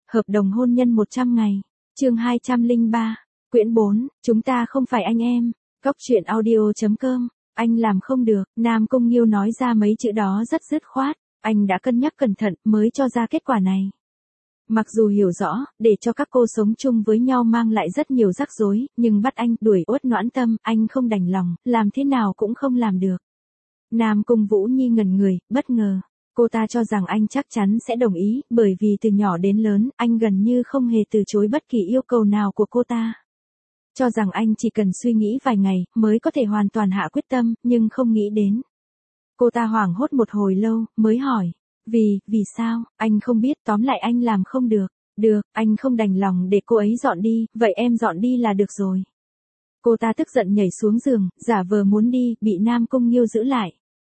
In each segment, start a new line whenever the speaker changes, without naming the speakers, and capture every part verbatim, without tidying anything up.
Hợp đồng hôn nhân một trăm ngày. Chương hai trăm lẻ ba. Quyển bốn, chúng ta không phải anh em. Góc truyện audio chấm com. Anh làm không được, Nam Cung Nghiêu nói ra mấy chữ đó rất dứt khoát, anh đã cân nhắc cẩn thận mới cho ra kết quả này. Mặc dù hiểu rõ, để cho các cô sống chung với nhau mang lại rất nhiều rắc rối, nhưng bắt anh đuổi Uất Noãn Tâm, anh không đành lòng, làm thế nào cũng không làm được. Nam Cung Vũ Nhi ngẩn người, bất ngờ. Cô ta cho rằng anh chắc chắn sẽ đồng ý, bởi vì từ nhỏ đến lớn, anh gần như không hề từ chối bất kỳ yêu cầu nào của cô ta. Cho rằng anh chỉ cần suy nghĩ vài ngày, mới có thể hoàn toàn hạ quyết tâm, nhưng không nghĩ đến. Cô ta hoảng hốt một hồi lâu, mới hỏi. Vì, vì sao, anh không biết, tóm lại anh làm không được. Được, anh không đành lòng để cô ấy dọn đi, vậy em dọn đi là được rồi. Cô ta tức giận nhảy xuống giường, giả vờ muốn đi, bị Nam Cung Nghiêu giữ lại.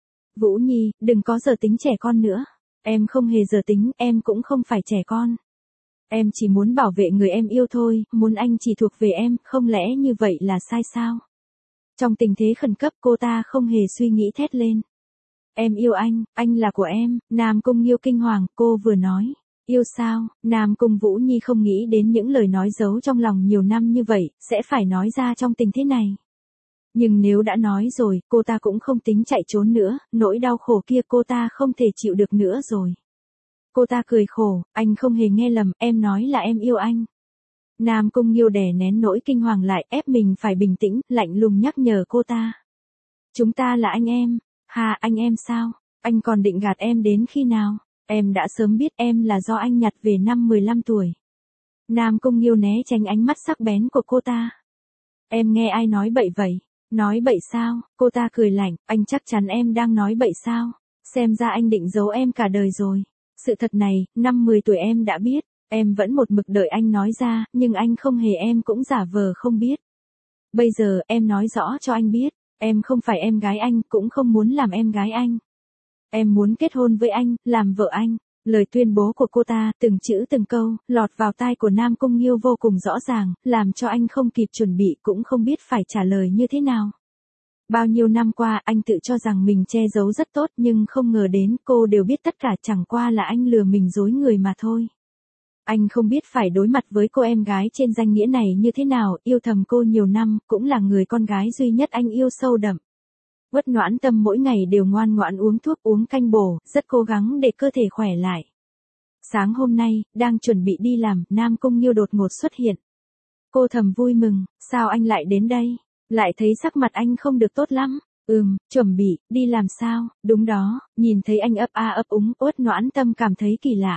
Vũ Nhi, đừng có giờ tính trẻ con nữa. Em không hề giờ tính, em cũng không phải trẻ con. Em chỉ muốn bảo vệ người em yêu thôi, muốn anh chỉ thuộc về em, không lẽ như vậy là sai sao? Trong tình thế khẩn cấp cô ta không hề suy nghĩ thét lên. Em yêu anh, anh là của em, Nam Cung Nghiêu kinh hoàng, cô vừa nói. Yêu sao? Nam Cung Vũ Nhi không nghĩ đến những lời nói giấu trong lòng nhiều năm như vậy, sẽ phải nói ra trong tình thế này. Nhưng nếu đã nói rồi, cô ta cũng không tính chạy trốn nữa, nỗi đau khổ kia cô ta không thể chịu được nữa rồi. Cô ta cười khổ, anh không hề nghe lầm, em nói là em yêu anh. Nam Cung Nghiêu đè nén nỗi kinh hoàng lại, ép mình phải bình tĩnh, lạnh lùng nhắc nhở cô ta. Chúng ta là anh em. Hà, anh em sao? Anh còn định gạt em đến khi nào? Em đã sớm biết em là do anh nhặt về năm mười lăm tuổi. Nam Cung Nghiêu né tránh ánh mắt sắc bén của cô ta. Em nghe ai nói bậy vậy? Nói bậy sao? Cô ta cười lạnh, anh chắc chắn em đang nói bậy sao? Xem ra anh định giấu em cả đời rồi. Sự thật này, năm mười tuổi em đã biết, em vẫn một mực đợi anh nói ra, nhưng anh không hề, em cũng giả vờ không biết. Bây giờ, em nói rõ cho anh biết, em không phải em gái anh, cũng không muốn làm em gái anh. Em muốn kết hôn với anh, làm vợ anh. Lời tuyên bố của cô ta, từng chữ từng câu, lọt vào tai của Nam Cung Nghiêu vô cùng rõ ràng, làm cho anh không kịp chuẩn bị, cũng không biết phải trả lời như thế nào. Bao nhiêu năm qua, anh tự cho rằng mình che giấu rất tốt, nhưng không ngờ đến, cô đều biết tất cả, chẳng qua là anh lừa mình dối người mà thôi. Anh không biết phải đối mặt với cô em gái trên danh nghĩa này như thế nào, yêu thầm cô nhiều năm, cũng là người con gái duy nhất anh yêu sâu đậm. Uất Noãn Tâm mỗi ngày đều ngoan ngoãn uống thuốc uống canh bổ, rất cố gắng để cơ thể khỏe lại. Sáng hôm nay, đang chuẩn bị đi làm, Nam Cung Nghiêu đột ngột xuất hiện. Cô thầm vui mừng, sao anh lại đến đây? Lại thấy sắc mặt anh không được tốt lắm. Ừm, chuẩn bị, đi làm sao? Đúng đó, nhìn thấy anh ấp a ấp úng, Uất Noãn Tâm cảm thấy kỳ lạ.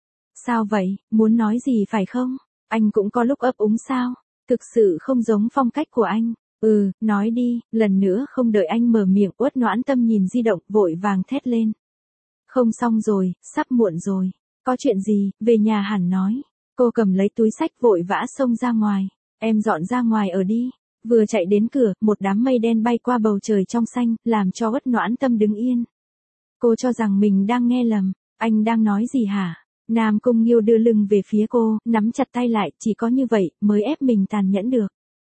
Sao vậy, muốn nói gì phải không? Anh cũng có lúc ấp úng sao? Thực sự không giống phong cách của anh. Ừ, nói đi, lần nữa không đợi anh mở miệng, Uất Noãn Tâm nhìn di động, vội vàng thét lên. Không xong rồi, sắp muộn rồi. Có chuyện gì, về nhà hẳn nói. Cô cầm lấy túi xách vội vã xông ra ngoài. Em dọn ra ngoài ở đi. Vừa chạy đến cửa, một đám mây đen bay qua bầu trời trong xanh, làm cho Uất Noãn Tâm đứng yên. Cô cho rằng mình đang nghe lầm. Anh đang nói gì hả? Nam Cung Nghiêu đưa lưng về phía cô, nắm chặt tay lại, chỉ có như vậy, mới ép mình tàn nhẫn được.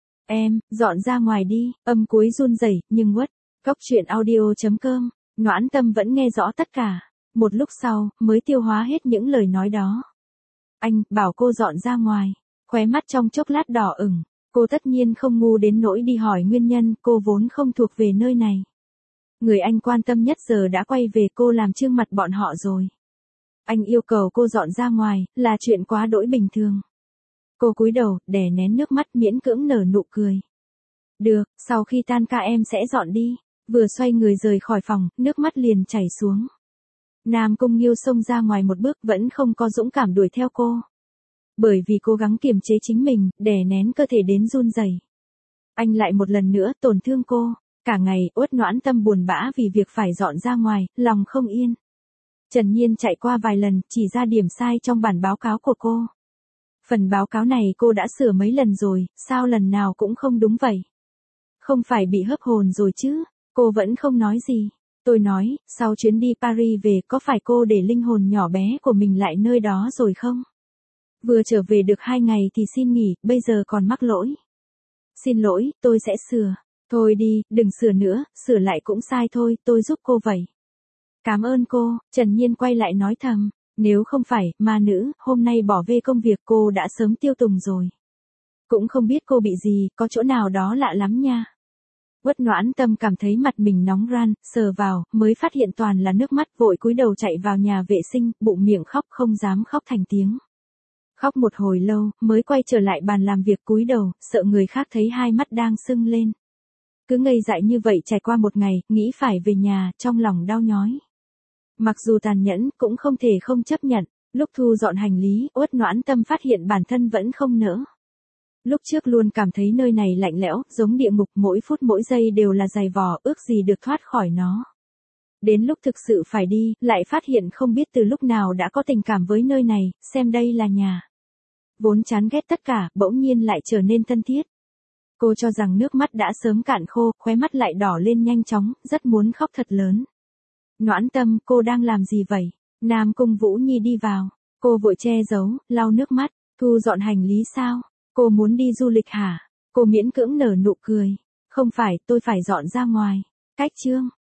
Em, dọn ra ngoài đi, âm cuối run rẩy, nhưng Uất. Góc truyện audio chấm com. Noãn Tâm vẫn nghe rõ tất cả. Một lúc sau, mới tiêu hóa hết những lời nói đó. Anh, bảo cô dọn ra ngoài. Khóe mắt trong chốc lát đỏ ửng. Cô tất nhiên không ngu đến nỗi đi hỏi nguyên nhân, cô vốn không thuộc về nơi này. Người anh quan tâm nhất giờ đã quay về, cô làm trương mặt bọn họ rồi. Anh yêu cầu cô dọn ra ngoài, là chuyện quá đỗi bình thường. Cô cúi đầu, đè nén nước mắt, miễn cưỡng nở nụ cười. Được, sau khi tan ca em sẽ dọn đi. Vừa xoay người rời khỏi phòng, nước mắt liền chảy xuống. Nam Cung Nghiêu xông ra ngoài một bước, vẫn không có dũng cảm đuổi theo cô. Bởi vì cố gắng kiềm chế chính mình, đè nén cơ thể đến run rẩy. Anh lại một lần nữa tổn thương cô. Cả ngày, Uất Noãn Tâm buồn bã vì việc phải dọn ra ngoài, lòng không yên. Trần Nhiên chạy qua vài lần, chỉ ra điểm sai trong bản báo cáo của cô. Phần báo cáo này cô đã sửa mấy lần rồi, sao lần nào cũng không đúng vậy? Không phải bị hấp hồn rồi chứ? Cô vẫn không nói gì. Tôi nói, sau chuyến đi Paris về, có phải cô để linh hồn nhỏ bé của mình lại nơi đó rồi không? Vừa trở về được hai ngày thì xin nghỉ, bây giờ còn mắc lỗi. Xin lỗi, tôi sẽ sửa. Thôi đi, đừng sửa nữa, sửa lại cũng sai thôi, tôi giúp cô vậy. Cảm ơn cô, Trần Nhiên quay lại nói thầm. Nếu không phải, ma nữ, hôm nay bỏ về công việc cô đã sớm tiêu tùng rồi. Cũng không biết cô bị gì, có chỗ nào đó lạ lắm nha. Uất Noãn Tâm cảm thấy mặt mình nóng ran, sờ vào, mới phát hiện toàn là nước mắt, vội cúi đầu chạy vào nhà vệ sinh, bụng miệng khóc không dám khóc thành tiếng. Khóc một hồi lâu, mới quay trở lại bàn làm việc cúi đầu, sợ người khác thấy hai mắt đang sưng lên. Cứ ngây dại như vậy trải qua một ngày, nghĩ phải về nhà, trong lòng đau nhói. Mặc dù tàn nhẫn, cũng không thể không chấp nhận. Lúc thu dọn hành lý, Uất Noãn Tâm phát hiện bản thân vẫn không nỡ. Lúc trước luôn cảm thấy nơi này lạnh lẽo, giống địa ngục, mỗi phút mỗi giây đều là giày vò, ước gì được thoát khỏi nó. Đến lúc thực sự phải đi, lại phát hiện không biết từ lúc nào đã có tình cảm với nơi này, xem đây là nhà. Vốn chán ghét tất cả, bỗng nhiên lại trở nên thân thiết. Cô cho rằng nước mắt đã sớm cạn khô, khóe mắt lại đỏ lên nhanh chóng, rất muốn khóc thật lớn. Noãn Tâm, cô đang làm gì vậy? Nam Cung Vũ Nhi đi vào. Cô vội che giấu, lau nước mắt, thu dọn hành lý sao? Cô muốn đi du lịch hả? Cô miễn cưỡng nở nụ cười. Không phải, tôi phải dọn ra ngoài. Cách Trương,